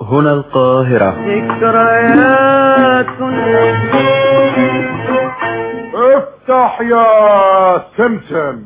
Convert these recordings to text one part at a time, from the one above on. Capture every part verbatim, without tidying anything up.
هنا القاهرة. ذكريات افتح يا سمسم.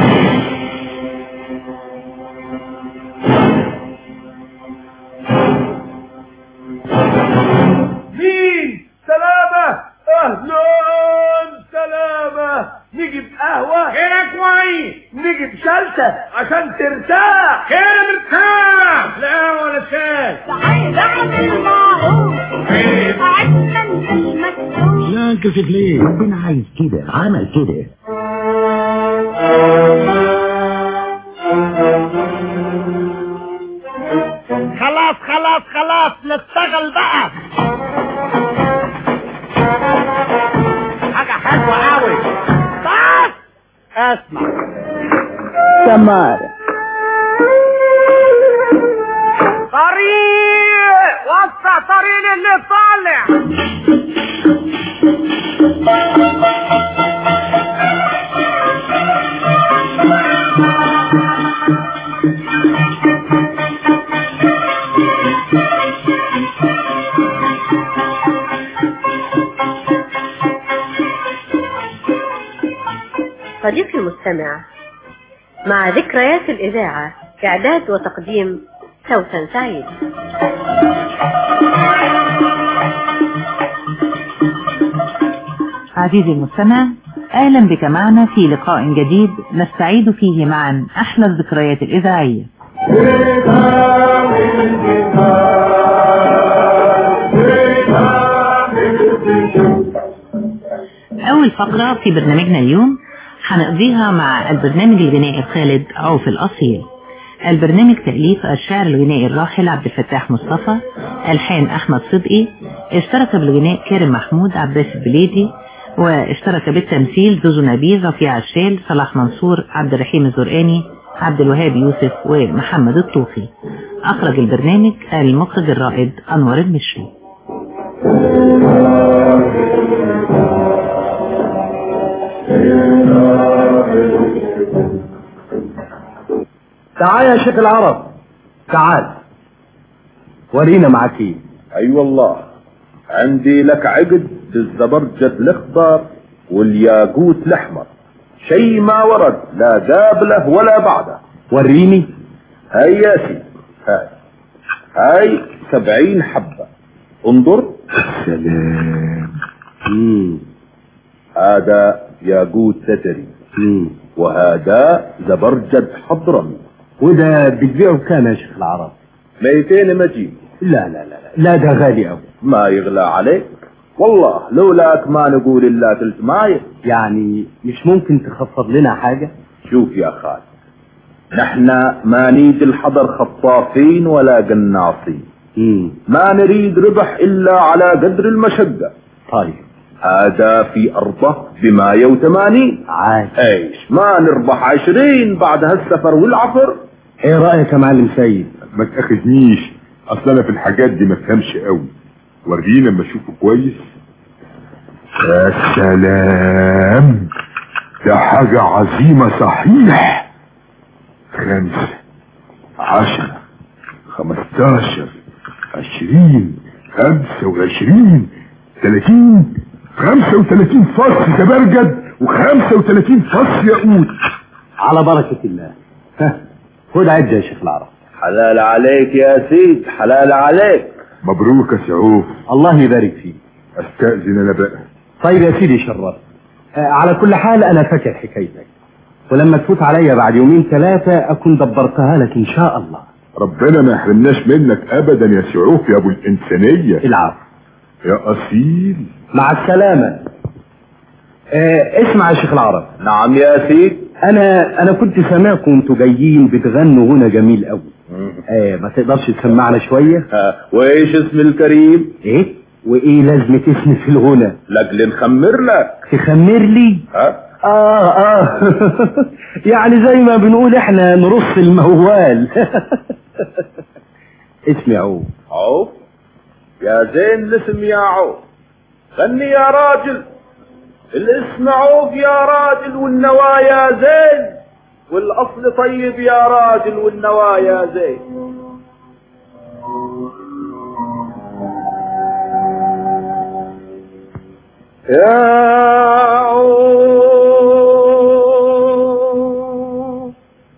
مين؟ سلامة. اهلا سلامة. نجيب قهوة؟ خيرك كويس. نجيب شلتة عشان ترتاح؟ خير مرتاح. لا ولا شاي. تعال اعمل معروف عشان المكتوب. لا انكسف ليه؟ ربنا عايز كده، عمل كده. خلاص خلاص خلاص نشتغل بقى. حاجة حلوة قوي. بس اسمع سمار طريق وسع طريق اللي طالع. صديقي المستمع، مع ذكريات الإذاعة إعداد وتقديم سوسن سعيد. عزيزي المستمع، أهلا بك معنا في لقاء جديد نستعيد فيه معا أحلى الذكريات الإذاعية. أول فقرة في برنامجنا اليوم هنقضيها مع البرنامج الغنائي الخالد عوف الأصيل. البرنامج تأليف الشاعر الغنائي الراحل عبد الفتاح مصطفى، ألحان أحمد صدقي، اشترك بالغناء كريم محمود، عباس البليدي، واشترك بالتمثيل زوزو نبيل، رفيع الشال، صلاح منصور، عبد الرحيم الزرقاني، عبد الوهاب يوسف، ومحمد الطوخي. أخرج البرنامج المخرج الرائد أنور المشري. تعال يا شيخ العرب، تعال ورينا معاك ايه. اي والله عندي لك عقد بالزبرجد الاخضر والياقوت الاحمر، شيء ما ورد لا قابله ولا بعده. وريني. هاي يا سيدي، هاي هاي سبعين حبة، انظر. سلام. هذا ياقوت ستري، وهذا زبرجد حضرمي. وده بتبيعه بكام يا شيخ العرب؟ ميتين مجيب. لا لا لا لا ده غالي قوي. ما يغلى عليك والله، لولاك ما نقول الا ثلث مايه. يعني مش ممكن تخفض لنا حاجة؟ شوف يا خالد، نحن ما نريد الحضر خطافين ولا قناصين. مم. ما نريد ربح الا على قدر المشقة. طيب هذا في ارضه بمايه وثمانين. عاد ايش ما نربح عشرين بعد هالسفر والعفر. ايه رأيك يا معلم سيد؟ ما تاخذنيش، اصل انا في الحاجات دي ما فهمش قوي. ورينا اما اشوفه كويس. يا سلام، ده حاجة عظيمة صحيح. خمسة، عشرة، خمستاشر، عشرين، خمسة وعشرين، ثلاثين، خمسة وثلاثين فص زبرجد وخمسة وثلاثين فص ياقوت. على بركة الله. ها خد عد يا شيخ العرب. حلال عليك يا سيد، حلال عليك. مبروك يا سعوف. الله يبارك فيك. استأذن انا بقى. طيب يا سيدي شرف. آه على كل حال انا فاكر حكايتك، ولما تفوت عليا بعد يومين ثلاثة اكون دبرتها لك ان شاء الله. ربنا ما يحرمناش منك ابدا يا سعوف يا ابو الانسانية. العفو يا اصيل. مع السلامة. آه اسمع يا شيخ العرب. نعم يا سيد. انا انا كنت سامعكم انتوا جايين بتغنوا غنى جميل قوي. آه ما تقدرش تسمعنا شوية؟ ها وايش اسم الكريم؟ ايه وايه لازمة اسمي في الغنى؟ لجل نخمر لك. تخمر لي؟ ها اه اه يعني زي ما بنقول احنا نرص الموال. اسمي عوف. عوف يا زين الاسم يا عوف. غني يا راجل. الاسم عوف يا راجل، والنوايا زين، والاصل طيب يا راجل، والنوايا زين. يا عوف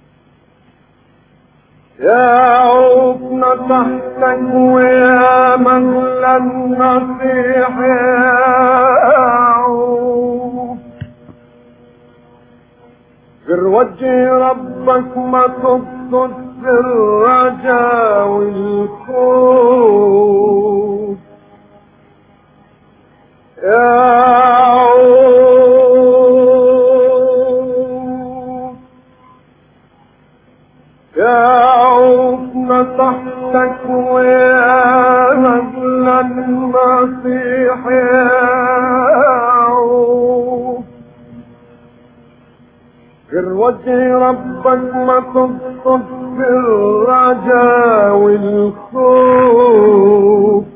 يا عوف نصحتك ويا مغلى النصيح يا عوف غير وجه ربك ما تبصد في الرجا والخوف يا عوف يا عوف نصحتك ويا مغلى النصيح يا عوف غير وجه ربك ما تبصد في الرجا والخوف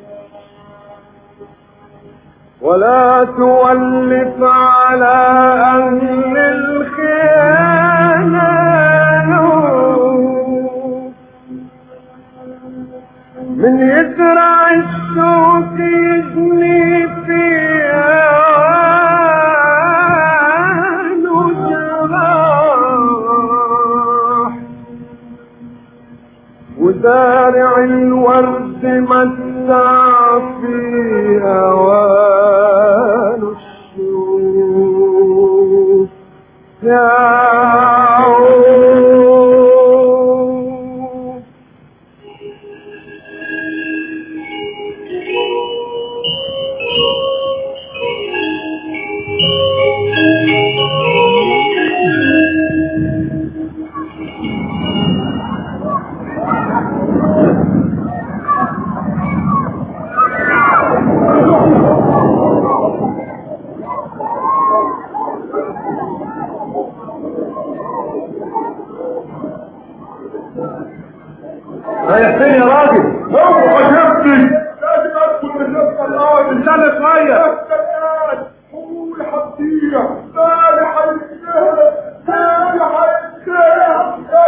ولا تولف على أهل الخيانة من يزرع الشوك يجني فيها جراح وزارع الورد متع في أوان الشوك يا عوف رايح فين يا راجل؟ اوعى شفتي لازم ادخل من نفس الارض انسان شويه قول حبيبي مالي حيتكهرب مالي حيتكهرب يا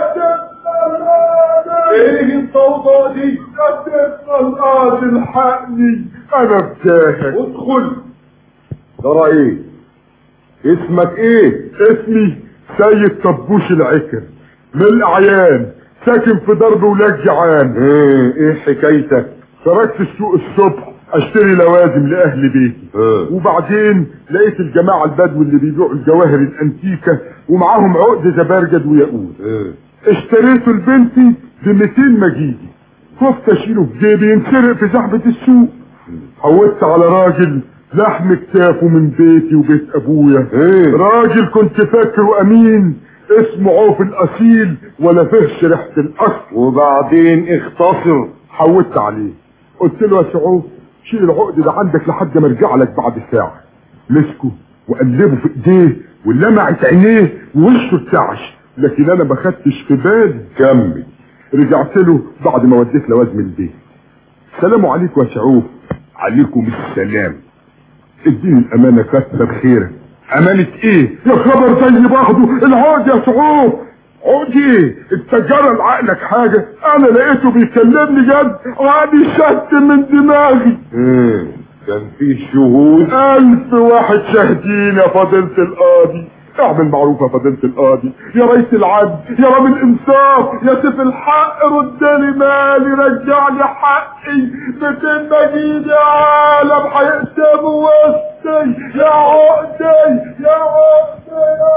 ايه الضوضاء دي؟ يا القاضي الحقني انا بجاهك ادخل. ترى ايه؟ اسمك ايه؟ اسمي سيد طبوش العكر من الاعيان ساكن في درب ولاد جعان. ايه ايه حكايتك؟ خرجت السوق الصبح اشتري لوازم لاهل بيتي اه. وبعدين لقيت الجماعه البدو اللي بيبيعوا الجواهر الانتيكه ومعاهم عقد زبرجد وياقوت. اه. اشتريته لبنتي ب مئتين مجيدي خفت اشيله في جيبي ينسرق في زحمه السوق. حودت على راجل لحم كتافه من بيتي وبيت ابويا. ايه. راجل كنت فاكره امين اسمه عوف الاصيل ولا فيهش ريحه الاصل. وبعدين اختصر. حودت عليه قلت له يا سعوف شيل العقد ده عندك لحد ما ارجع لك بعد ساعه. مسكه وقلبه في ايديه ولمعت عينيه ووشه ارتعش لكن انا ما خدتش في بالي. كمل. رجعت له بعد ما وديت لوازم البيت. السلام عليكم يا سعوف. عليكم السلام. اديني الامانه كتر خيرك. امانه ايه يا خبر زي بعضه العقد يا سعوف. عقد ايه انت جرى لعقلك حاجه؟ انا لقيته بيكلمني جد وعقلي شت من دماغي. ايه كان في شهود؟ الف واحد شاهدين يا فضيله القاضي. اعمل معروف يا فضيله القاضي يا ريت العدل يا رب الانصاف يا سيف الحق ردلي مالي رجعني حقي. مئتين مجيد يا عالم هيقسموا وسطي يا عقدي يا عقدي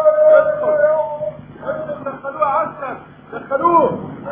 دخلوه عسكر دخلوه.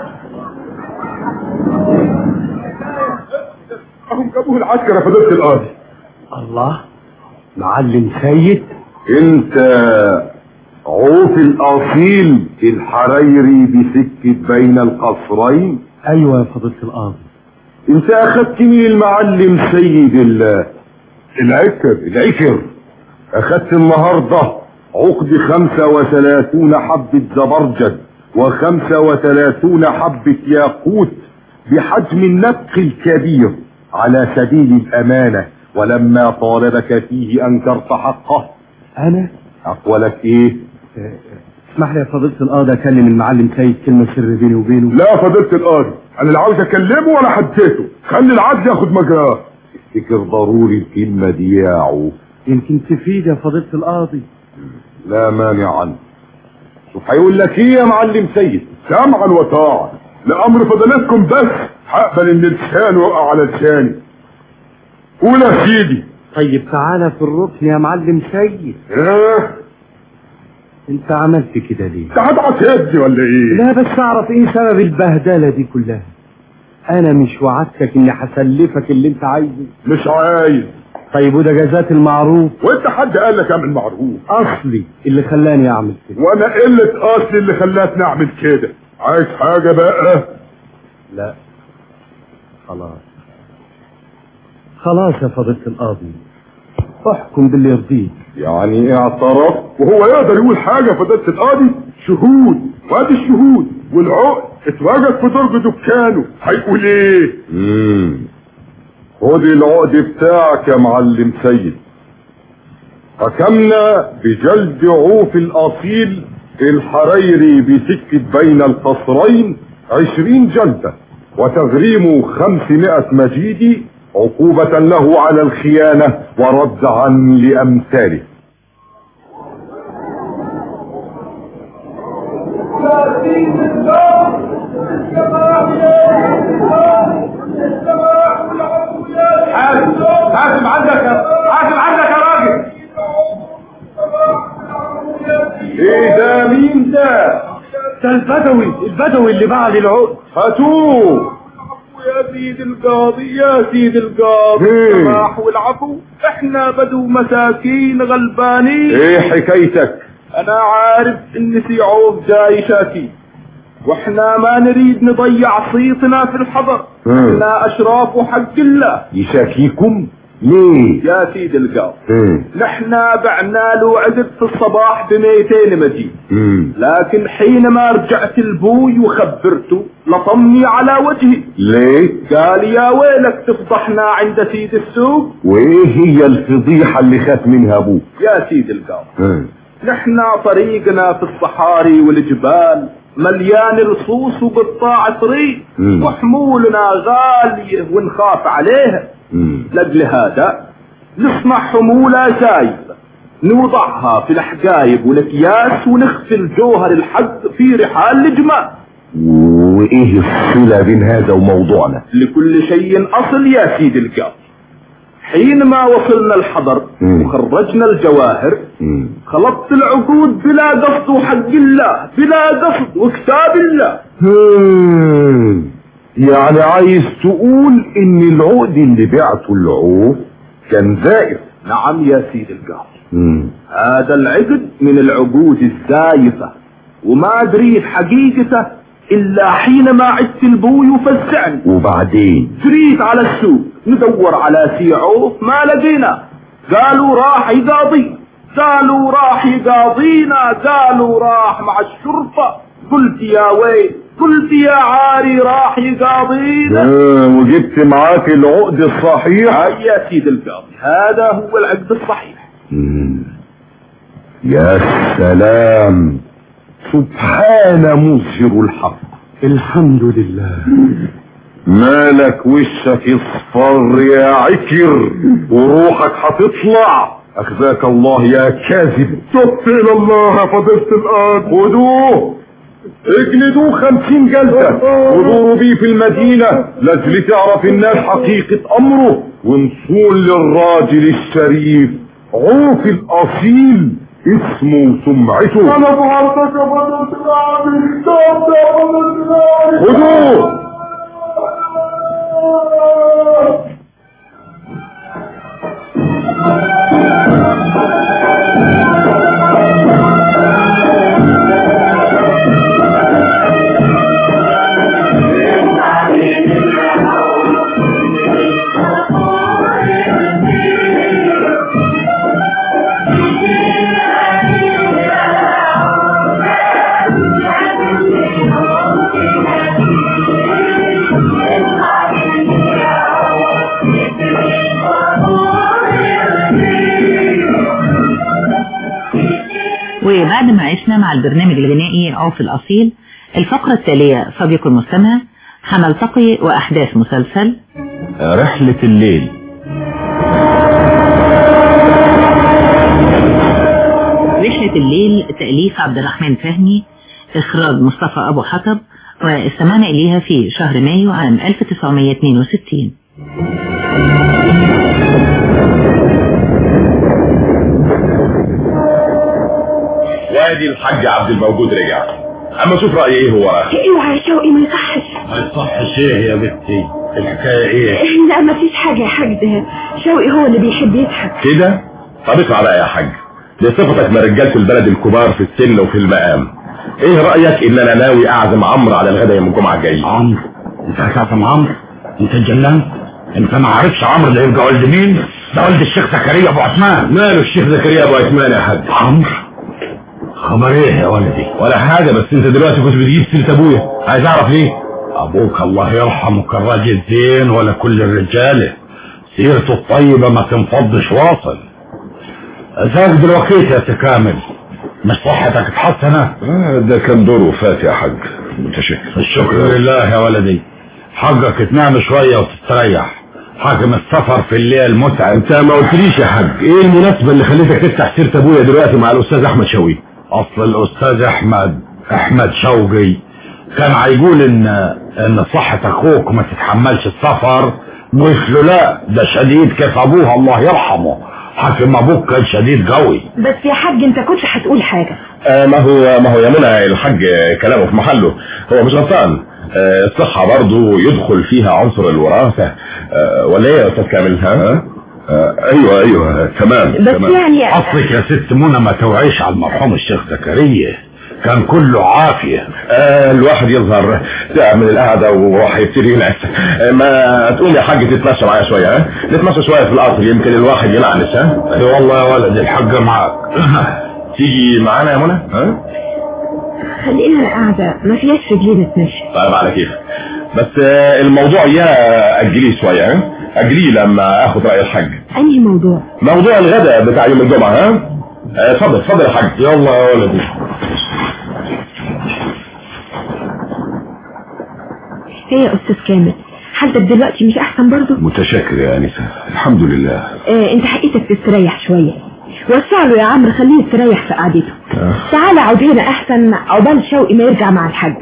اهم جابوه العسكر يا فضيله القاضي. الله معلم سيد انت عوف الاصيل الحريري بسكة بين القصرين؟ ايوه يا فضيلة القاضي. انت اخدت مين المعلم سيد الله؟ العكر. العكر اخدت النهاردة عقد خمسة وثلاثون حبة زبرجد وخمسة وثلاثون حبة ياقوت بحجم النبق الكبير على سبيل الامانة، ولما طالبك فيه انكرت حقه. انا اقولك ايه؟ اسمح لي يا فضيلة القاضي اكلم المعلم سيد كلمة سر بيني وبينه. لا يا فضيلة القاضي انا لا عاوز اكلمه ولا حديته. خلي العدل ياخد مجراه. افتكر ضروري الكلمة دي يا عوف. يمكن تفيد يا فضيلة القاضي. لا مانع عنه. شوف هيقول لك ايه يا معلم سيد؟ سمعا وطاعة لأمر فضيلتكم، بس هقبل ان لسانه يقع على لساني. قول يا سيدي. طيب تعالى في الركن يا معلم سيد. ايه انت عملت كده ليه؟ انت هتعط يدي ولا ايه؟ لا بس اعرف ايه سبب البهدلة دي كلها. انا مش وعدتك اني هسلفك اللي انت عايزه؟ مش عايز. طيب وده جزات المعروف؟ وانت حد قال لك اعمل معروف؟ اصلي اللي خلاني اعمل كده. وانا قلة اصلي اللي خلاتني اعمل كده. عايز حاجة بقى؟ لا خلاص خلاص يا فضيلة القاضي، احكم باللي يرضيك. يعني اعترف وهو يقدر يقول حاجة فضيلة القاضي؟ شهود، وادي الشهود والعقد اتواجد في درج دكانه، هيقول ايه؟ امم خد العقد بتاعك يا معلم سيد. حكمنا بجلد عوف الاصيل الحريري بسكة بين القصرين عشرين جلدة وتغريم خمسمائة مجيدي عقوبة له على الخيانة وردعا لأمثاله. حاسب حاسب عندك حاسب عندك يا راجل. ايه ده؟ مين ده؟ ده البدوي البدوي اللي بعد العقد. هاتوه يا سيد القاضي يا سيد القاضي السماح والعفو، احنا بدو مساكين غلبانين. ايه حكايتك؟ انا عارف ان في عوف جاي شاكي، واحنا ما نريد نضيع صيتنا في الحضر. احنا اشراف حق الله. يشاكيكم ليه يا سيد القاضي؟ نحن بعنا له عقد في الصباح بميتين مجيد، لكن حينما رجعت البوي وخبرته لطمني على وجهي. ليه؟ قال يا ويلك تفضحنا عند سيد السوق. وايه هي الفضيحة اللي خاف منها ابوك؟ يا سيد القاضي نحن طريقنا في الصحاري والجبال مليان رصوص وقطاع طريق، وحمولنا غالية ونخاف عليها. لأجل هذا نصنع حمولة زايدة نوضعها في الحقايب والأكياس ونخفي الجوهر الحد في رحال الجمال. وايه الصلة بين هذا وموضوعنا؟ لكل شيء أصل يا سيد القاضي. حينما وصلنا الحضر وخرجنا الجواهر خلطت العقود بلا قصد وحق الله، بلا قصد وكتاب الله. يعني عايز تقول ان العقد اللي بعته العوف كان زائف؟ نعم يا سيد القاضي، هذا العقد من العقود الزايفة، وما دريت حقيقته الا حينما عدت البوي وفزعني. وبعدين جريت على السوق ندور على سي عوف، ما لقينا. قالوا راح يقاضي، قالوا راح يقاضينا، قالوا راح مع الشرطة. قلت يا ويل، قلت يا عاري راح يقاضينا. اه وجبت معاك العقد الصحيح؟ هاي يا سيد القاضي، هذا هو العقد الصحيح. مم. يا سلام، سبحان مظهر الحق. الحمد لله. مالك وشك اصفر يا عكر وروحك هتطلع؟ اخزاك الله يا كاذب. تبت الى الله يا فضيلة القاضي. خدوه اجلدوه خمسين جلدة ودوروا بيه في المدينة لاجل تعرف الناس حقيقة امره، ونصون للراجل الشريف عوف الاصيل اسمه وسمعته. انا بحرتك يا فضيلة القاضي. تبت يا فضيلة القاضي. خدوه. وبعد ما عشنا مع البرنامج الغنائي عوف الأصيل، الفقرة التالية صديق المستمع هنلتقي وأحداث مسلسل رحلة الليل. رحلة الليل تأليف عبد الرحمن فهمي، إخراج مصطفى أبو حطب، واستمعنا إليها في شهر مايو عام ألف وتسعمائة واثنين وستين. وادي الحاج عبد الموجود رجع، اما شوف رأي ايه هو. اوعى يا شوقي ما يصحش. ما يصحش ايه يا بنتي؟ الحكاية ايه؟ لا ما فيش حاجة يا حاج، ده شوقي هو اللي بيحب يضحك كده. طب اسمع بقى يا حاج، دي صفتك من رجالة البلد الكبار في السن وفي المقام. ايه رأيك ان انا ناوي اعزم عمرو على الغدا يوم الجمعة الجاي؟ عمرو؟ انت هتعزم عمرو؟ انت اتجننت؟ انت ما عارفش عمرو ده يبقى ولد مين؟ ده ولد الشيخ زكريا ابو عثمان. ماله الشيخ زكريا ابو عثمان يا حاج؟ عمرو خبر ايه يا ولدي؟ ولا حاجة، بس انت دلوقتي كنت بتجيب سيرة ابويا، عايز اعرف ليه؟ ابوك الله يرحمه كان راجل زين ولا كل الرجاله، سيرته الطيبة ما تنفضش واصل. ازاك دلوقتي يا تكامل؟ مش صحتك اتحسنت؟ آه ده كان دور وفاة يا حاج. متشكر. الشكر لله يا ولدي. حقك تنام شوية وتستريح، حاكم السفر في الليل متعب. انت ما قلتليش يا حاج ايه المناسبة اللي خليتك تفتح سيرة ابويا دلوقتي مع الاستاذ احمد شوقي؟ اصل الاستاذ احمد احمد شوقي كان هيقول ان ان صحة اخوك ما تتحملش السفر، وقلت له لا ده شديد كيف ابوها الله يرحمه، حاكم ابوك كان شديد قوي. بس يا حاج انت كنت هتقول حاجة. آه ما هو ما هو يا منى الحاج كلامه في محله، هو مش غلطان. آه الصحة برضه يدخل فيها عنصر الوراثة. آه ولا ايه يا استاذ كامل؟ ها آه ايوه ايوه تمام بس تمام. يعني اصلك يا ست منى ما توعيش على المرحوم الشيخ زكريا، كان كله عافية. آه الواحد يظهر تعب من القعدة وراح يبتدي ينعس. آه ما تقوم يا حاج تتمشى معايا شوية؟ ها نتمشى شوية في القصر يمكن الواحد ينعنس. ها اي والله يا ولد الحاجة معاك. تيجي معانا يا منى؟ ها خلينا القعدة ما فيهاش رجلين نتمشى. طيب على كيف، بس آه الموضوع يا اجليه شوية. ها اجليه لما اخد رأي الحاج. انهي موضوع؟ موضوع الغداء بتاع يوم الجمعة. ها اتفضل اتفضل يا حاج. يلا يا ولدي. ايه يا استاذ كامل، حالتك دلوقتي مش احسن برضه؟ متشكر يا انسة الحمد لله. اه انت حقيقتك تستريح شوية، وسع له يا عمرو خليه يستريح في قعدته. آه. تعالى عود هنا احسن عقبال شوقي ما يرجع مع الحاج.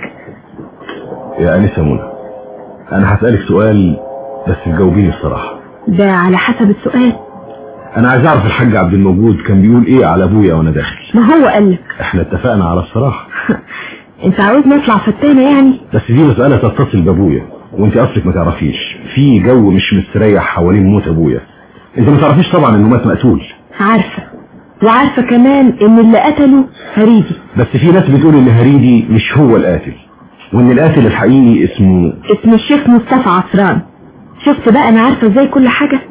يا انسة منى انا هسألك سؤال بس تجاوبيني الصراحة. ده على حسب السؤال. انا عايز اعرف الحاج عبد الموجود كان بيقول ايه على ابويا وانا داخل. ما هو قالك. احنا اتفقنا على الصراحة. انت عاوزني اطلع فتانة يعني؟ بس دي مسألة تتصل بابويا، وانت اصلك ما تعرفيش في جو مش مستريح حوالين موت ابويا. انت ما تعرفيش طبعا انه مات مقتول. عارفة، وعارفة كمان ان اللي قتله هريدي. بس في ناس بتقول ان هريدي مش هو القاتل، وان القاتل الحقيقي اسمه اسمه الشيخ مصطفى عصران. شفت بقى انا عارفة ازاي كل حاجة.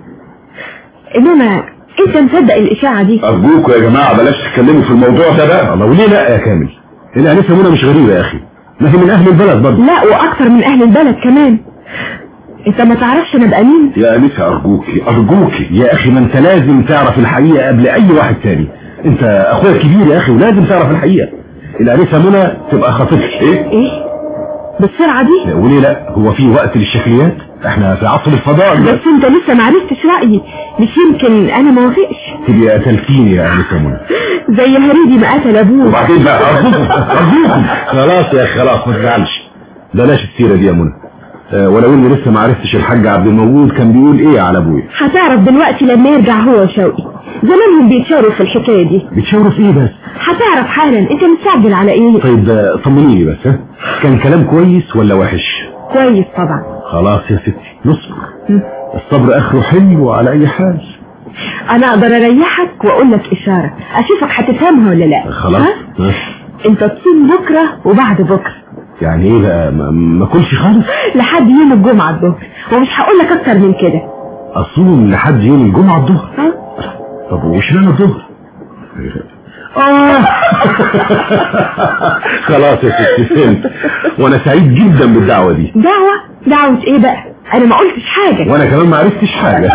انما انت مصدق الاشاعة دي؟ ارجوكوا يا جماعة بلاش تتكلموا في الموضوع ده بقى. الله وليه لا يا كامل؟ الانسة منى مش غريبة يا اخي، ما هي من اهل البلد برضه. لا واكثر من اهل البلد كمان. انت ما تعرفش انا بقى مين؟ يا انسة ارجوكي ارجوكي يا اخي، ما انت لازم تعرف الحقيقة قبل اي واحد تاني. انت اخويا الكبير يا اخي ولازم تعرف الحقيقة. الانسة منى تبقى خطيبتك. ايه ايه بالسرعة دي؟ وليه لا، هو في وقت للشكليات؟ احنا في عصر الفضاء. بس انت لسه ما عرفتش رأيي، مش يمكن انا ما وافقش. تبقي قتلتيني يا انسة منى زي هريدي ما قتل ابوه. وبعدين بقى ارجوكم ارجوكم خلاص يا اخي خلاص ما تزعلش، بلاش السيرة دي يا منى. أه ولو اني لسه ما عرفتش الحاج عبد الموجود كان بيقول ايه على ابويا. هتعرف دلوقتي لما يرجع هو وشوقي. زمانهم بيتشاوروا في الحكاية دي. بيتشاوروا في ايه بس؟ هتعرف حالا. انت مستعجل على ايه؟ طيب طمنيني بس. ها كان كلام كويس ولا وحش؟ كويس طبعا. خلاص يا ستي نصبر، الصبر اخره حلو على اي حال. انا اقدر اريحك واقول لك اشارة اشوفك هتفهمها ولا لا. خلاص ها؟ انت تصوم بكرة وبعد بكرة. يعني ايه بقى؟ ما, ما كلش خالص لحد يوم الجمعة الظهر، ومش هقول لك اكتر من كده. اصوم لحد يوم الجمعة الظهر؟ ها؟ طب وش لنا الظهر؟ اه خلاص يا ستي فهمت، وانا سعيد جدا بالدعوة دي. دعوة؟ دعوة ايه بقى؟ انا ما قلتش حاجة. وانا كمان ما عرفتش حاجة.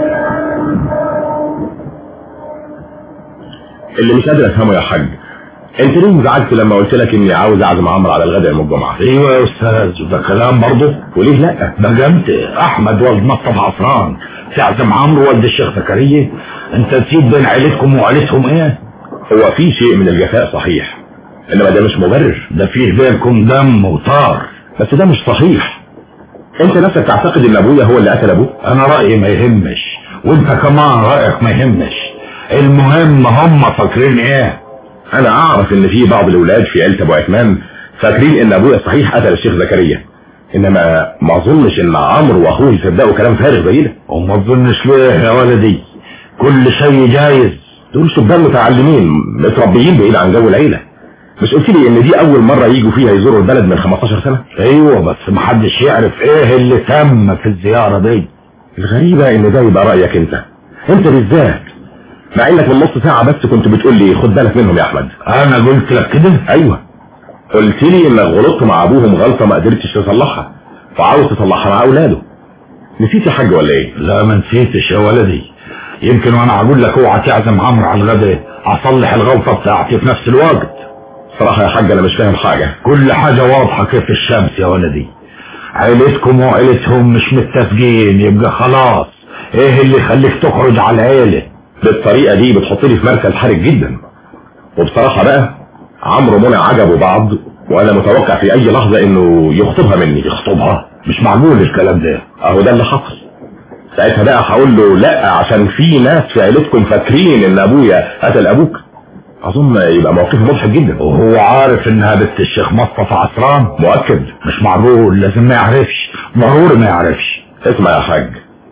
اللي مش قادر افهمه يا حاج انت ليه انزعجت لما قلت لك اني عاوز اعزم عمرو على الغداء يوم الجمعه؟ ايوه يا استاذ، ده كلام برضه. وليه لا؟ ده انت احمد والد مصطفى عصران تعزم عمرو والد الشيخ زكريا؟ انت نسيت بين عيلتكم وعيلتهم ايه؟ هو في شيء من الجفاء صحيح، انما ده مش مبرر. ده فيه بينكم دم وطار. بس ده مش صحيح. انت نفسك تعتقد ان ابويا هو اللي قتل ابوه؟ انا رايي ما يهمش، وانت كمان رايك ما يهمش. المهم هم فاكرين ايه؟ انا اعرف ان في بعض الاولاد في عيله ابو عثمان فاكرين ان ابويا صحيح قتل الشيخ زكريا، انما ما اظنش ان عمرو واخوه يصدقوا كلام فارغ زي ده. وما تظنش ليه يا ولدي؟ كل شيء جايز. دول شبان متعلمين متربيين بعيد عن جو العيله. مش قلت لي ان دي اول مره يجوا فيها يزوروا البلد من خمستاشر سنه؟ ايوه، بس محدش يعرف ايه اللي تم في الزياره دي. الغريبه ان ده يبقى رايك انت انت بالذات، مع انك من نص ساعه بس كنت بتقول لي خد بالك منهم يا احمد. انا قلت لك كده؟ ايوه، قلت لي انك غلطت مع ابوهم غلطه ما قدرتش تصلحها وعاوز تصلحها مع اولاده. نسيت يا حاج ولا ايه؟ لا ما نسيتش يا ولدي، يمكن وانا اقول لك اوعى تعزم عمرو على الغداء اصلح الغلطه بتاعتي في نفس الوقت. صراحه يا حاج انا مش فاهم حاجه. كل حاجه واضحه كيف الشمس يا ولدي. عيلتكم وعيلتهم مش متفقين، يبقى خلاص ايه اللي يخليك تخرج على العيله بالطريقه دي؟ بتحطني في مركز حرج جدا. وبصراحه بقى عمرو منى عجبوا بعض، وانا متوقع في اي لحظه انه يخطبها مني. يخطبها؟ مش معقول الكلام ده. اهو ده اللي حصل. ساعتها بقى هقول له لا عشان في ناس في عيلتكم فاكرين ان ابويا قتل ابوك. اظن يبقى موقفه مضحك جدا. وهو عارف انها بنت الشيخ مصطفى عصران؟ مؤكد. مش معقول، لازم ما يعرفش، ضروري ما يعرفش. اسمع يا حاج،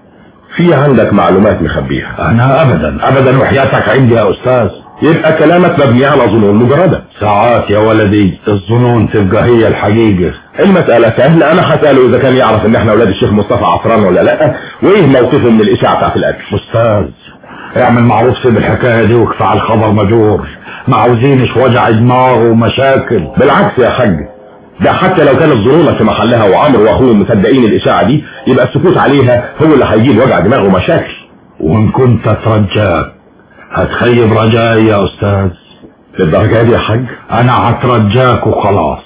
في عندك معلومات مخبيها. انا ابدا ابدا وحياتك عندي يا استاذ. يبقى كلامك مبني على ظنون مجرده. ساعات يا ولدي الظنون تبقى هي الحقيقه. المساله سهله، انا هساله اذا كان يعرف ان احنا اولاد الشيخ مصطفى عصران ولا لا، وايه موقفه من الاشاعه بتاعت القتل. استاذ اعمل معروف، سيب الحكايه دي وكفى الخبر مجور، ما عاوزينش وجع دماغ ومشاكل. بالعكس يا حاج، ده حتى لو كانت ظنونك في محلها وعمرو واخوه مصدقين الاشاعه دي، يبقى السكوت عليها هو اللي هيجيب وجع دماغ ومشاكل. وان كنت اترجاك هتخيب رجائي يا استاذ. للدرجه دي يا حاج؟ انا هترجاك وخلاص.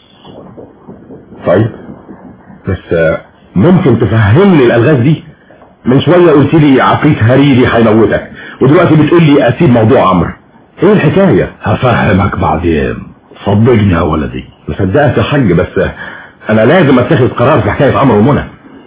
طيب بس ممكن تفهمني الالغاز دي؟ من شويه قلت لي عفريت هريري هيموتك، ودلوقتي بتقول لي اسيب موضوع عمرو. ايه الحكايه؟ هفهمك بعدين، صدقني يا ولدي. مصدقك يا حاج، بس انا لازم اتخذ قرار في حكايه عمرو ومنى.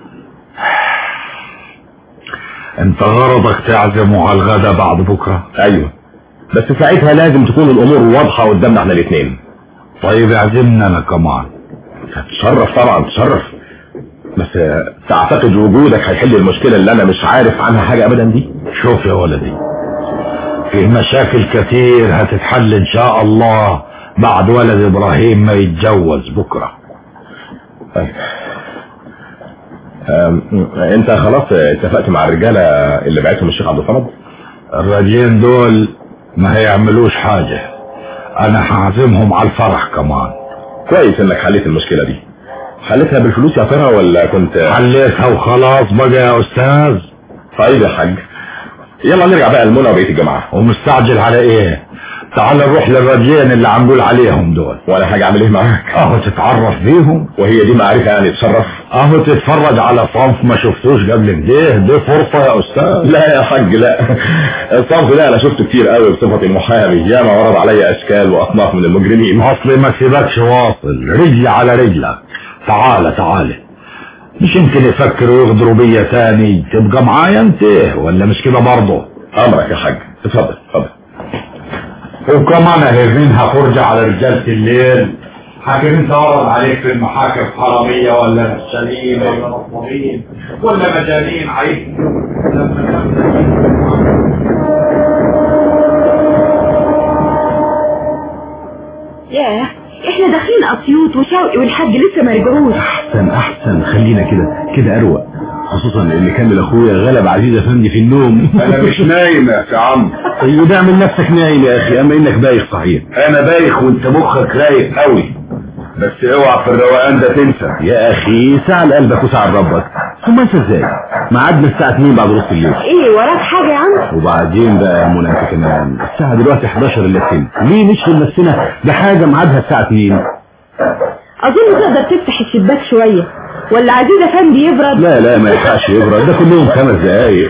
انت غرضك تعزمه على الغدا بعد بكره؟ ايوه، بس ساعتها لازم تكون الامور واضحه قدامنا احنا الاثنين. طيب اعزمنا انا كمان. تشرف طبعا تشرف، بس تعتقد وجودك هيحل المشكله اللي انا مش عارف عنها حاجه ابدا دي؟ شوف يا ولدي، في مشاكل كتير هتتحل ان شاء الله بعد ولد ابراهيم ما يتجوز بكره. طيب انت خلاص اتفقت مع الرجاله اللي بعتهم الشيخ عبد الصمد؟ الراجلين دول ما هيعملوش حاجه، انا هعزمهم على الفرح كمان. كويس انك حليت المشكله دي. حلتها بالفلوس يا ترى ولا كنت؟ حليتها وخلاص بقى يا استاذ. طيب يا حاج، يلا نرجع بقى لمنى وبقيه الجماعه. ومستعجل على ايه؟ تعال نروح للرجلين اللي عم نقول عليهم دول. ولا حاجه اعمل ايه معاك؟ اهو تتعرف بيهم. وهي دي معرفه يعني تشرف؟ اهو تتفرج على صنف ما شفتوش قبل كده، دي فرصه يا استاذ. لا يا حاج لا، الصنف ده انا شفته كتير قوي بصفتي محامي، ياما ورد عليا اشكال واصناف من المجرمين. اصلي ما سيبكش واصل، رجلي على رجلك. تعالى تعالى، مش يمكن يفكروا يغدروا بيا تاني تبقى معايا انت ولا مش كده برضه؟ امرك يا حاج، اتفضل اتفضل. وكمان هيرمينها فرجة على رجالة الليل. حاكم انت ورد عليك في المحاكم حرامية ولا نشالين ولا مطمئين ولا مجانين عايز ياه، احنا داخلين اسيوط وشوقي والحاج لسه ما رجعوش. احسن احسن، خلينا كده كده اروق، خصوصا اللي كان لاخويا غلب عزيز افندي في النوم. انا مش نايم يا عم. طيب اعمل نفسك نايم يا اخي، اما انك بايخ صحيح. انا بايخ وانت مخك رايق قوي. بس اوعى في الروقان ده تنسى يا اخي ساعة لقلبك وساعة لربك. ثم انت ازاي ميعادنا الساعة اتنين بعد نص الليل. ايه وراك حاجة يا عم؟ وبعدين بقى يا منى انت كمان الساعة دلوقتي حداشر الا اتنين، ليه نشغل نفسنا بحاجة ميعادها الساعة اتنين؟ اظن تقدر تفتح الشباك شوية ولا عزيز افندي يبرد؟ لا لا ما ينفعش يبرد، ده كلهم خمس دقايق.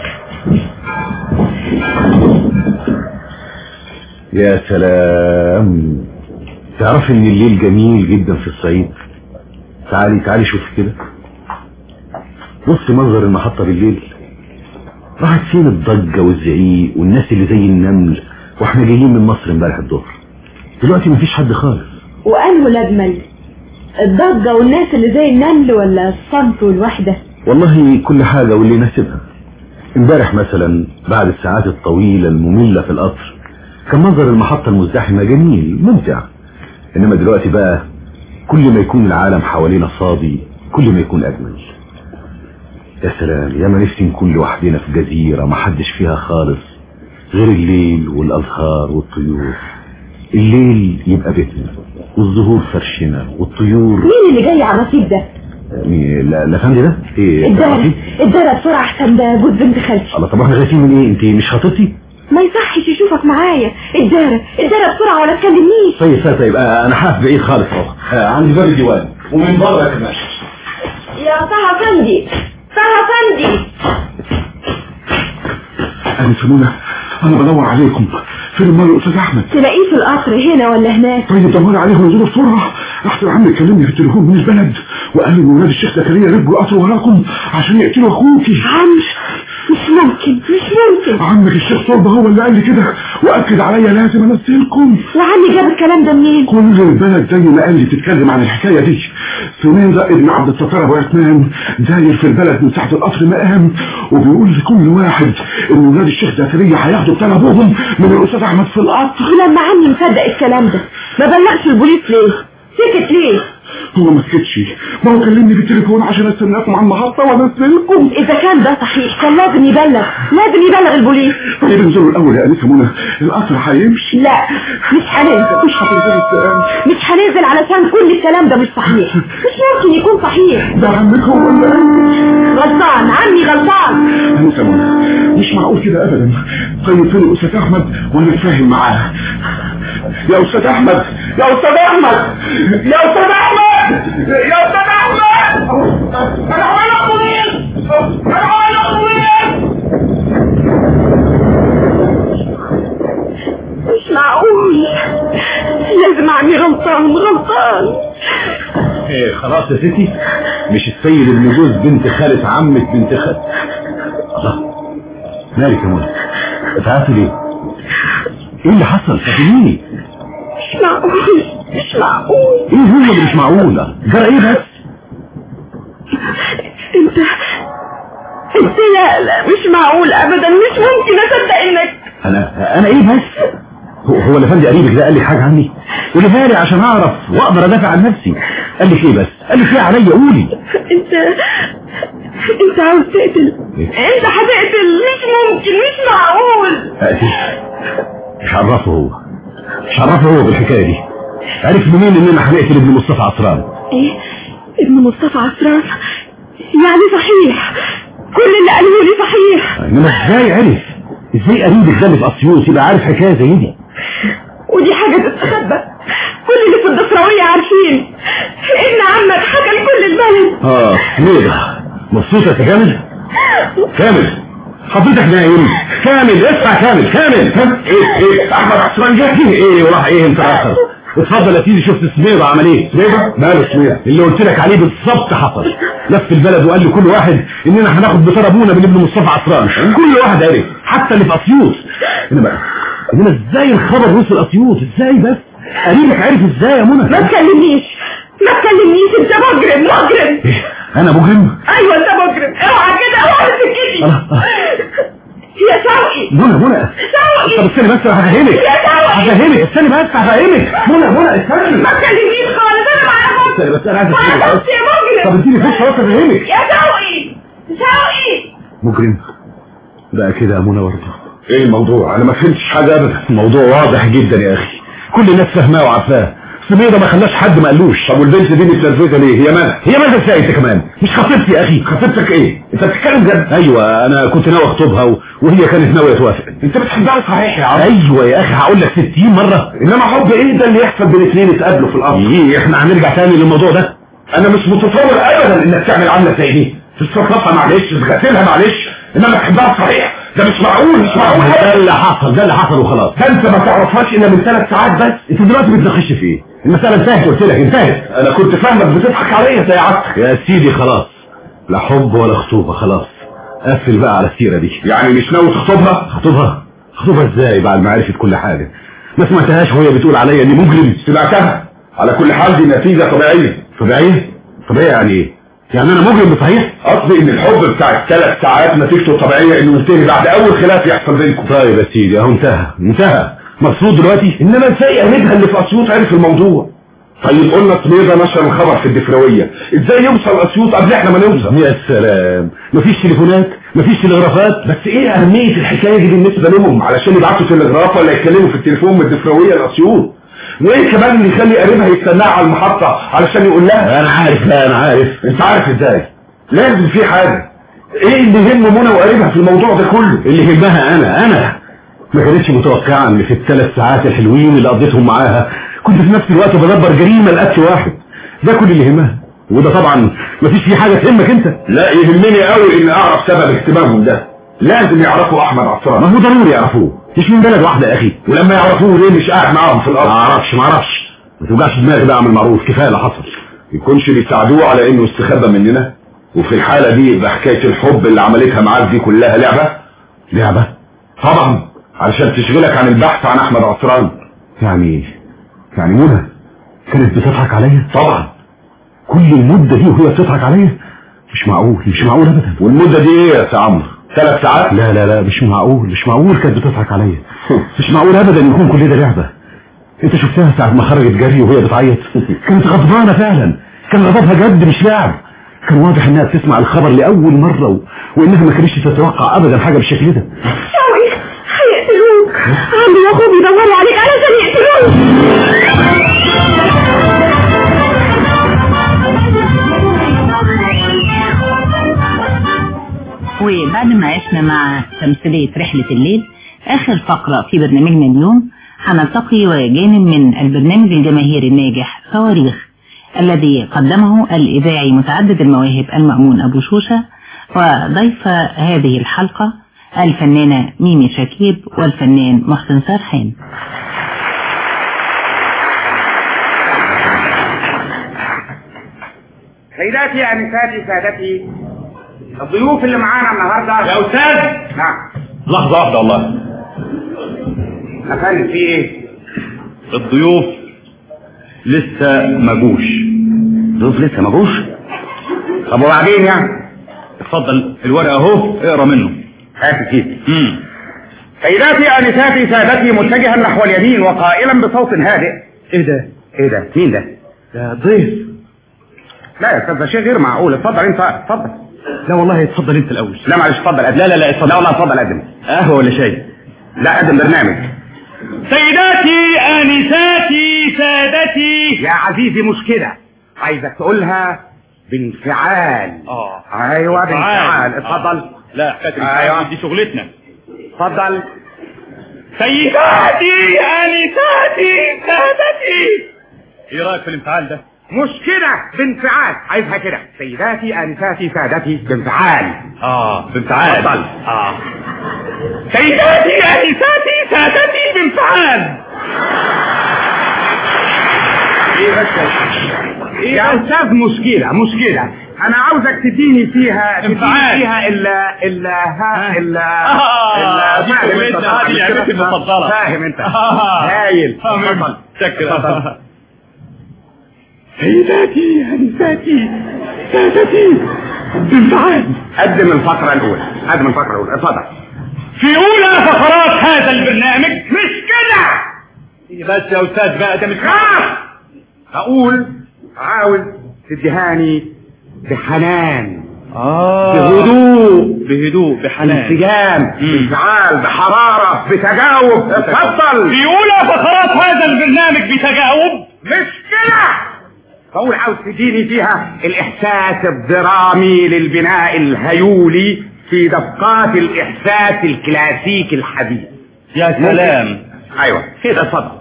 يا سلام، تعرف ان الليل جميل جدا في الصعيد. تعالي تعالي شوف كده، بص منظر المحطة بالليل، راحت فين الضجة والزعيق والناس اللي زي النمل واحنا جايين من مصر امبارح الظهر. دلوقتي مفيش حد خالص. وانه الاجمل الضجة والناس اللي زي النمل ولا الصمت والوحدة؟ والله كل حاجة واللي يناسبها. امبارح مثلا بعد الساعات الطويلة المملة في القطر كان منظر المحطة المزدحمة جميل ممتع، انما دلوقتي بقى كل ما يكون العالم حوالينا فاضي كل ما يكون اجمل. يا سلام، يا ما نفسي نكون لوحدنا في جزيرة ما حدش فيها خالص غير الليل والازهار والطيور. الليل يبقى بيتنا والزهور فرشنا والطيور. مين اللي جاي على الرصيف ده؟ مين؟ لا لا فندي ده ايه؟ الدارة الدارة بسرعة احسن ده جوز بنت خالتي. الله، طب احنا خايفين من ايه؟ انت مش خطيبتي؟ ما يصحش يشوفك معايا. الدارة الدارة بسرعة ولا تكلمنيش. طيب طيب طيب آه انا حاف بعيد خالص اهو. آه عندي باب الديوان ومن بره كمان. يا طه فندي، طه فندي. انا سمونة، انا بدور عليكم. فين المال الاستاذ احمد؟ تلاقيه في القطر هنا ولا هناك؟ طيب دور عليهم ونزلوا بسرعه. احسن عمي كلمني في التليفون من البلد وقال لي ان ولاد الشيخ زكريا ركبوا القطر وراكم عشان يقتلوا اخوكي. عم مش ممكن مش ممكن. عمك الشيخ صلبة هو اللي قال لي كده واكد عليا لازم انزلكم. وعمي جاب الكلام ده منين؟ كل البلد زي ما قال لي تتكلم عن الحكايه دي. سنين ده ابن عبد الستار ابو عثمان داير في البلد من ساعه القطر ما قام وبيقول لكل واحد ان ولاد الشيخ زكريا هياخدوا بتاع ابوهم من الاستاذ احمد في القطر. ولما عمي مصدق الكلام ده ما بلغش البوليس ليه؟ سكت ليه؟ هو ما سكتش، ما هو كلمني في التليفون عشان استناكم على المحطه وانزلكم. اذا كان ده صحيح كان لازم يبلغ، لازم يبلغ البوليس. طيب انزلوا الاول يا انسه منى، القطر هيمشي. لا مش هننزل. مش هتنزلوا ازاي؟ مش هننزل علشان كل الكلام ده مش صحيح، مش ممكن يكون صحيح. ده عمكم ولا ايه؟ غلطان عمي غلطان. انسه منى مش معقول كده ابدا. طيب فين الاستاذ احمد وانا اتفاهم معاه؟ يا استاذ احمد، يا استاذ احمد، يا استاذ احمد، يا استاذ احمد، انا عايز اخويا، انا عايز اخويا. مش معقول، لازم عمي غلطان غلطان. ايه خلاص يا ستي، مش السيد ابن جوز بنت خالة عمك بنت خالة. الله، مالك يا منى؟ اتعافي ليه؟ ايه اللي حصل؟ فهميني. مش معقول مش معقول. ايه هو اللي مش معقول؟ جرى ايه بس؟ انت انت لا لا مش معقول ابدا، مش ممكن اصدق انك. انا انا ايه بس؟ هو هو اللي فندي قريبك ده قال لك حاجه عني؟ قوليها لي عشان اعرف واقدر ادافع عن نفسي. قال لك ايه بس؟ قال لك ايه عليا؟ قولي. انت انت عاوز تقتل؟ إيه؟ انت هتقتل؟ مش ممكن مش معقول. اقتل؟ مش عرفه هو مش عرفه هو بالحكايه دي. عرف منين اننا هنقتل ابن مصطفى عصران؟ ايه ابن مصطفى عصران؟ يعني صحيح كل اللي قالوه لي صحيح. انما ازاي عرف؟ ازاي قريبك ده اللي في اسيوط يبقى عارف حكايه زي دي؟ ودي حاجه تتخبى، كل اللي في الدفراويه عارفين ان عمك حكى لكل البلد. اه ليه؟ مبسوطه يا كامل؟ كامل حضرتك نايم؟ كامل اسمع كامل كامل. ايه ايه احمد عصران جه؟ ايه وراح ايه انت اخر؟ اتفضل يا سيدي. شفت سميرة عمل ايه؟ سميرة؟ ماله سميرة؟ اللي قلت لك عليه بالظبط حصل. لف البلد وقال لكل واحد اننا هناخد بطار ابونا من ابن مصطفى عصران. كل واحد عرف حتى اللي في اسيوط. انما انما ازاي الخبر وصل اسيوط؟ ازاي بس؟ قريبك عرف ازاي يا منى؟ ما تكلمنيش ما تكلمنيش، انت مجرم مجرم. إيه؟ انا مجرم؟ ايوه انت مجرم. اوعى كده، اوعى تسكتي. يا شوقي منى منى شوقي. طب استني بس هفهمك. يا شوقي هفهمك استني بس هفهمك. منى منى استني. ما تكلمنيش خالص، انا معاك. استني بس انا عايز افهمك. افهمك. يا مجرم. طب اديني فرصه بس افهمك. يا شوقي شوقي. مجرم بقى كده يا منى برضه؟ ايه الموضوع؟ انا ما فهمتش حاجه ابدا. الموضوع واضح جدا يا اخي، كل الناس فاهماه وعارفاه. ميضة ما خلاش حد ما قالوش. طب والبنت دي متلفزه ليه؟ هي مالها؟ هي مالها ازاي انت كمان؟ مش خطيبتي يا اخي. خطيبتك ايه؟ انت بتتكلم جد؟ ايوه انا كنت ناوي اخطبها و... وهي كانت ناويه توافق. انت بتحبها صحيح يا عم؟ ايوه يا اخي هقول لك ستين مره. انما حب ايه ده اللي يحصل بين اثنين يتقابلوا في الارض؟ ايه احنا هنرجع تاني للموضوع ده؟ انا مش متصور ابدا انك تعمل عامله زي دي، تستخلصها معلش، تغسلها معلش، انما تحبها صحيح. ده مش معقول، مش معقول. ده اللي حصل، ده اللي حصل وخلاص. ده انت ما تعرفهاش الا من ثلاث ساعات بس. انت دلوقتي بتناقش في ايه؟ المساله انتهت، قلت لك انتهت. انا كنت فاهمك بتضحك عليا زي عادتك. يا سيدي خلاص، لا حب ولا خطوبه، خلاص قفل بقى على السيره دي. يعني مش ناوي تخطبها؟ خطوبها؟ خطوبها ازاي بعد ما عرفت كل حاجه؟ ما سمعتهاش وهي بتقول عليا اني مجرم؟ سمعتها. على كل حال دي نتيجه طبيعيه. طبيعيه؟ طبيعيه يعني ايه؟ يعني انا مجرم بصحيح؟ قصدي ان الحب بتاع الثلاث ساعات نتيجته طبيعيه انه ينتهي بعد اول خلاف يحصل بينكم. طيب يا سيدي اهو انتهى انتهى. مبسوط دلوقتي؟ انما ازاي اهدها اللي في اسيوط عرف الموضوع؟ طيب قلنا سميرة نشر الخبر في الدفراويه، ازاي يوصل اسيوط قبل احنا ما نوصل؟ يا سلام، مفيش تليفونات، مفيش تلغرافات. بس ايه اهميه الحكايه دي بالنسبه لهم؟ علشان يبعتوا تلغراف ولا يتكلموا في التليفون من الدفراويه لاسيوط؟ وايه كمان اللي يخلي قريبها يستناها على المحطه علشان يقول لها؟ انا عارف. لا انا عارف. انت عارف ازاي؟ لازم في حاجه. ايه اللي يهم منى وقريبها في الموضوع ده كله؟ اللي يهمها انا انا ما كانتش متوقعه ان في الثلاث ساعات الحلوين اللي قضيتهم معاها كنت في نفس الوقت بدبر جريمه لقتل واحد. ده كل اللي يهمها، وده طبعا مفيش فيه حاجه تهمك انت. لا يهمني قوي ان اعرف سبب اهتمامهم ده. لازم يعرفوا احمد عصران. ما هو ضروري يعرفوه، مش من بلد واحده يا اخي. ولما يعرفوه ليه مش قاعد معاهم في الارض؟ ما اعرفش ما اعرفش ما توجعش دماغي بقى، اعمل معروف، كفايه اللي حصل. يكونش بيساعدوه على انه استخبى مننا؟ وفي الحاله دي يبقى حكايه الحب اللي عملتها معاك دي كلها لعبه؟ لعبه؟ طبعا، علشان تشغلك عن البحث عن احمد عصران. يعني يعني منى كانت بتضحك عليا؟ طبعا. كل المده دي وهي بتضحك عليا؟ مش معقول مش معقول ابدا. والمده دي ايه يا سي عمرو؟ ثلاث ساعات؟ لا لا لا مش معقول مش معقول كانت بتضحك عليا. مش معقول ابدا يكون كل ده لعبه. انت شفتها ساعه ما خرجت جري وهي بتعيط؟ كانت غضبانه فعلا، كان غضبها جد مش لعب. كان واضح انها بتسمع الخبر لاول مره و... وانها ما كانتش تتوقع ابدا حاجه بالشكل ده. شوقي هيقتلوك، عمي واخوه بيدوروا عليك علشان يقتلوك. وبعد ما عشنا مع تمثيلية رحلة الليل آخر فقرة في برنامجنا اليوم، هنلتقي وجانب من البرنامج الجماهيري الناجح صواريخ الذي قدمه الإذاعي متعدد المواهب المأمون أبو شوشة، وضيف هذه الحلقة الفنانة ميمي شكيب والفنان محسن سرحان. سيداتي أنساتي سادتي، الضيوف اللي معانا النهارده. يا أستاذ. نعم. لحظة واحدة والله. أفندم في إيه؟ الضيوف لسه ما جوش. ضيوف لسه ما جوش؟ طب وبعدين يعني؟ اتفضل الورقة اهو اقرا منه. هات كده. امم سيداتي انساتي سادتي، متجها نحو اليمين وقائلا بصوت هادئ. ايه ده؟ ايه ده؟ مين ده؟ ده ضيف. لا يا استاذ ده شيء غير معقول. اتفضل انت اتفضل. لا والله اتفضل انت الاول. لا معلش اتفضل قدم. لا لا لا اتفضل. لا والله اتفضل قدم. قهوة ولا شاي؟ لا قدم برنامج. سيداتي انساتي سادتي. يا عزيزي مش كده، عايزك تقولها بانفعال. اه ايوه بانفعال. اتفضل. لا حكايه أيوة. دي شغلتنا. اتفضل. سيداتي انساتي سادتي. ايه رايك في الانفعال ده؟ مش كده بانفعال، عايزها كده. سيداتي انساتي سادتي بانفعال. اه بانفعال. اتفضل. اه سيداتي انساتي سادتي بانفعال. ايه بس إيه يا استاذ؟ مشكلة مشكلة انا عاوزك تديني فيها انفعال. فيها الا الا ها الا اه دي فاهم انت شغلتنا، هذه لعبتي المفضلة. فاهم انت. آه. هايل. اتفضل. شكرا. سيداتي انساتي سادتي بانفعال. قدم الفقرة الأولى. قدم الفقرة الأولى. اتفضل. في أولى فقرات هذا البرنامج. مش كده بس يا أستاذ بقى ده مش خلاص. أقول عاوز تدهاني بحنان. آه بهدوء بهدوء بحنان بانسجام بانفعال بحرارة بتجاوب. اتفضل. في أولى فقرات هذا البرنامج بتجاوب. مش بقول عاوز تديني فيها الاحساس الدرامي للبناء الهيولي في دفقات الاحساس الكلاسيكي الحديث. يا سلام. ايوه كده اتفضل.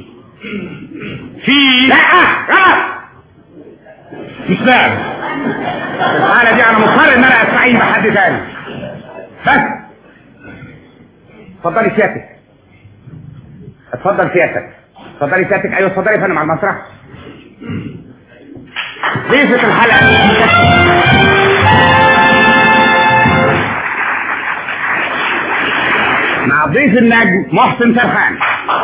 في لا غلط مش فاهم. الحالة دي انا مضطر ان انا استعين بحد تاني. بس اتفضلي سيادتك. اتفضل سيادتك. اتفضلي سيادتك. ايوه اتفضلي يا فندم على المسرح. ضيفة الحلقة مع ضيف النجم محسن سرحان.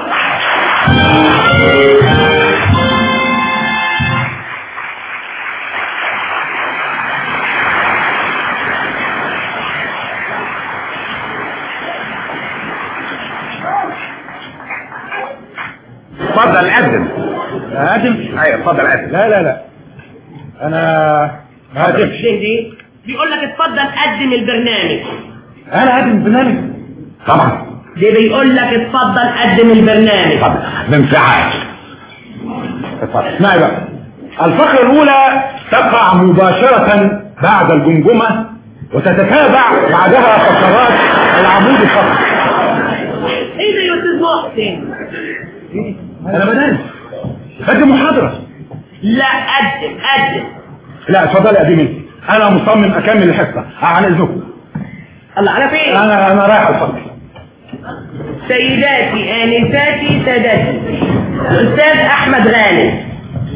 اتفضل قدم. قدم؟ ايوه اتفضل قدم. لا لا لا انا ما قدمش. دي بيقول لك اتفضل قدم البرنامج. انا قدم البرنامج؟ طبعا. دي بيقول لك اتفضل قدم البرنامج. طبعا بانفعال. اتفضل. اسمعي بقى، الفقرة الأولى تقع مباشرة بعد الجمجمة وتتتابع بعدها فقرات العمود الفقري. ايه ده يا استاذ محسن؟ انا بدرس قدم محاضرة. لا قدم قدم. لا اتفضلي قدمي انت، انا مصمم اكمل الحصة عن اذنكم. الله على فين؟ انا انا رايح الفقر. سيداتي انساتي سادتي الاستاذ احمد غانم.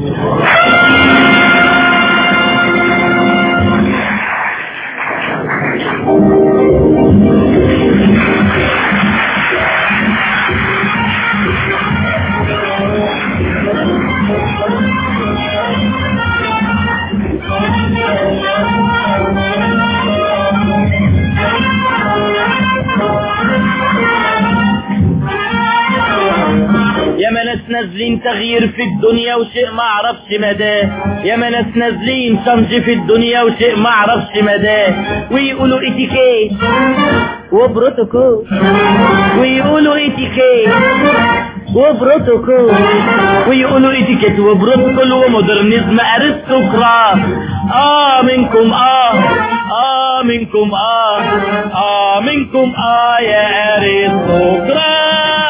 يا ناس نازلين تغيير في الدنيا وشيء ما اعرفش مداه، يا ناس نازلين شمج في الدنيا وشيء ما اعرفش مداه، ويقولوا اتيكيت وبروتوكول، ويقولوا اتيكيت وبروتوكول، ويقولوا اتيكيت وبروتوكول ومودرنزم ارستقراط. اه منكم اه اه منكم اه اه منكم اه يا ارستقراط.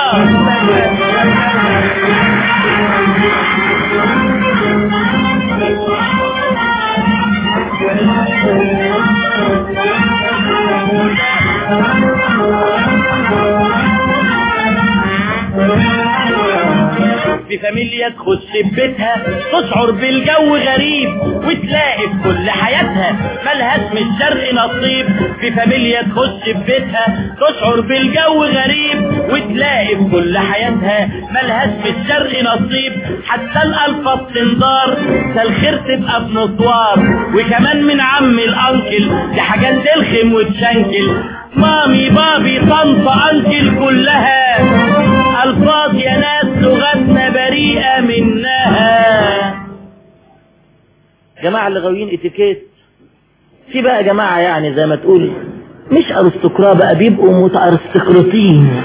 في فاميليا تخش ببيتها تشعر بالجو غريب وتلاقي في كل حياتها ملهاش من الشرق نصيب. في فاميليا تخش ببيتها تشعر بالجو غريب وتلاقي في كل حياتها ملهاش من الشرق نصيب. حتى الالفاظ تنضار الخير تبقى بنطوار، وكمان من عم الانكل لحاجات تلخم وتشنكل. مامي بابي طنطا انكل كلها الفاظ يا ناس لغتنا بريئة منها. جماعة اللي غاويين اتيكيت في بقى جماعة يعني زي ما تقول مش ارستقراء بقى، بيبقوا متارستقراطين.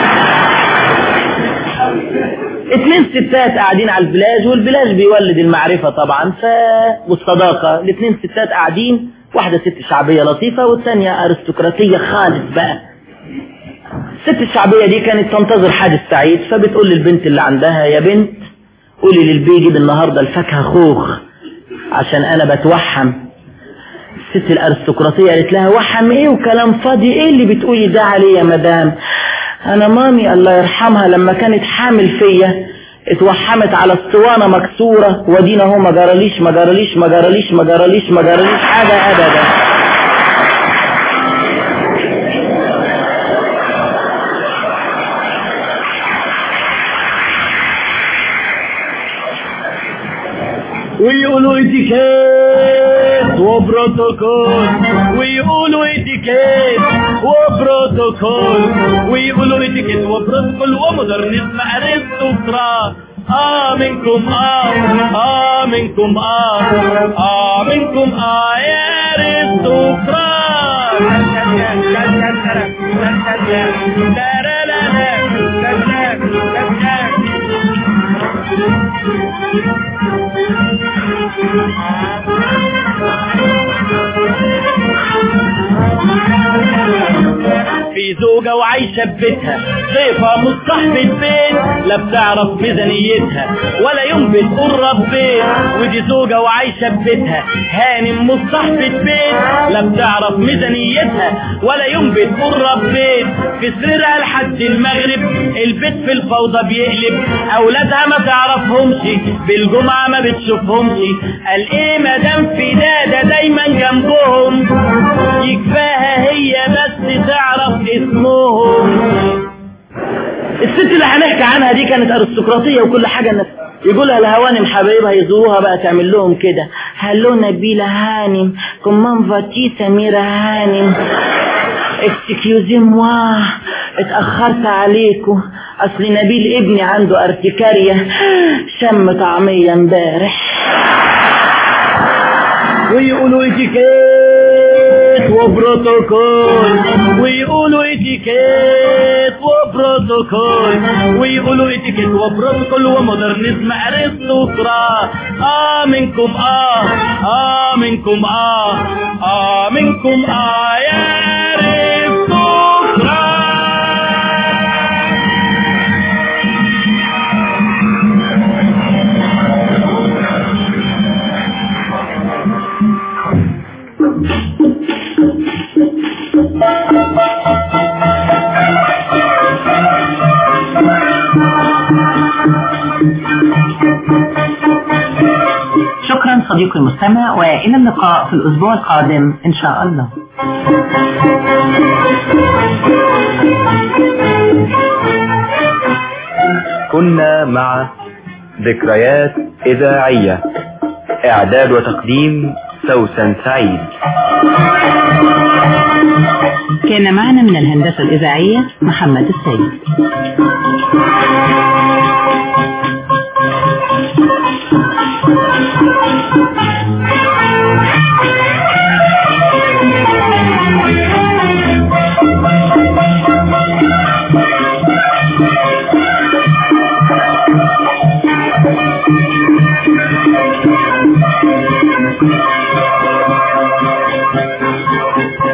اتنين ستات قاعدين على البلاج، والبلاج بيولد المعرفة طبعا ف والصداقة. الاتنين ستات قاعدين، واحدة ست شعبية لطيفة والثانية ارستقراطية خالص بقى. الست الشعبية دي كانت تنتظر حادث سعيد، فبتقول للبنت اللي عندها يا بنت قولي للبي جيب النهاردة الفاكهة خوخ عشان انا بتوحم. الست الارستقراطية قالت لها وحم ايه وكلام فاضي، ايه اللي بتقولي ده عليه يا مدام؟ انا مامي الله يرحمها لما كانت حامل فيا اتوحمت على اسطوانة مكسورة، ودينا هو ما جراليش ما جراليش ما جراليش ما جراليش ما جراليش حاجة ابدا. ويقولوا اتيكيت وبروتوكول، ويقولوا اتيكيت وبروتوكول، ويقولوا اتيكيت وبروتوكول ومودرنزم ارستقراط. اه منكم اه اه منكم اه اه منكم اه يا ارستقراط. في زوجة وعايشة ببيتها ضيفة مش صاحبة بيت، لا بتعرف ميزانيتها ولا يوم بتقول ربيت. ودي زوجة وعايشة ببيتها هانم مش صاحبة بيت، لا بتعرف ميزانيتها ولا يوم بتقول ربيت. في سريرها لحد المغرب البيت في الفوضى بيقلب، اولادها ما تعرفهمش بالجمعة ما بتشوفهمش. قال ايه مدام في دادة دايما جنبهم، يكفاها هي بس تعرف اسمهم. الست اللي هنحكي عنها دي كانت ارستقراطية وكل حاجة الناس يقولها لهوانم حبايبها يزوروها بقى تعمل لهم كده. هلو نبيلة هانم، كمان فاتي سميرة هانم، اكسكيوزي موا اتأخرت عليكم، اصل نبيل ابني عنده ارتكارية شم طعمية امبارح. ويقولوا اتيكيت وبروتوكول، ويقولوا اتيكيت وبروتوكول، ويقولوا اتيكيت وبروتوكول ومودرنزم ارستقراط. اه منكم اه اه منكم اه اه منكم اه يا ارستقراط. شكرا صديقي المستمع، وإلى اللقاء في الأسبوع القادم إن شاء الله. كنا مع ذكريات إذاعية، إعداد وتقديم سوسن سعيد. كان معنا من الهندسة الإذاعية محمد السيد. Thank you.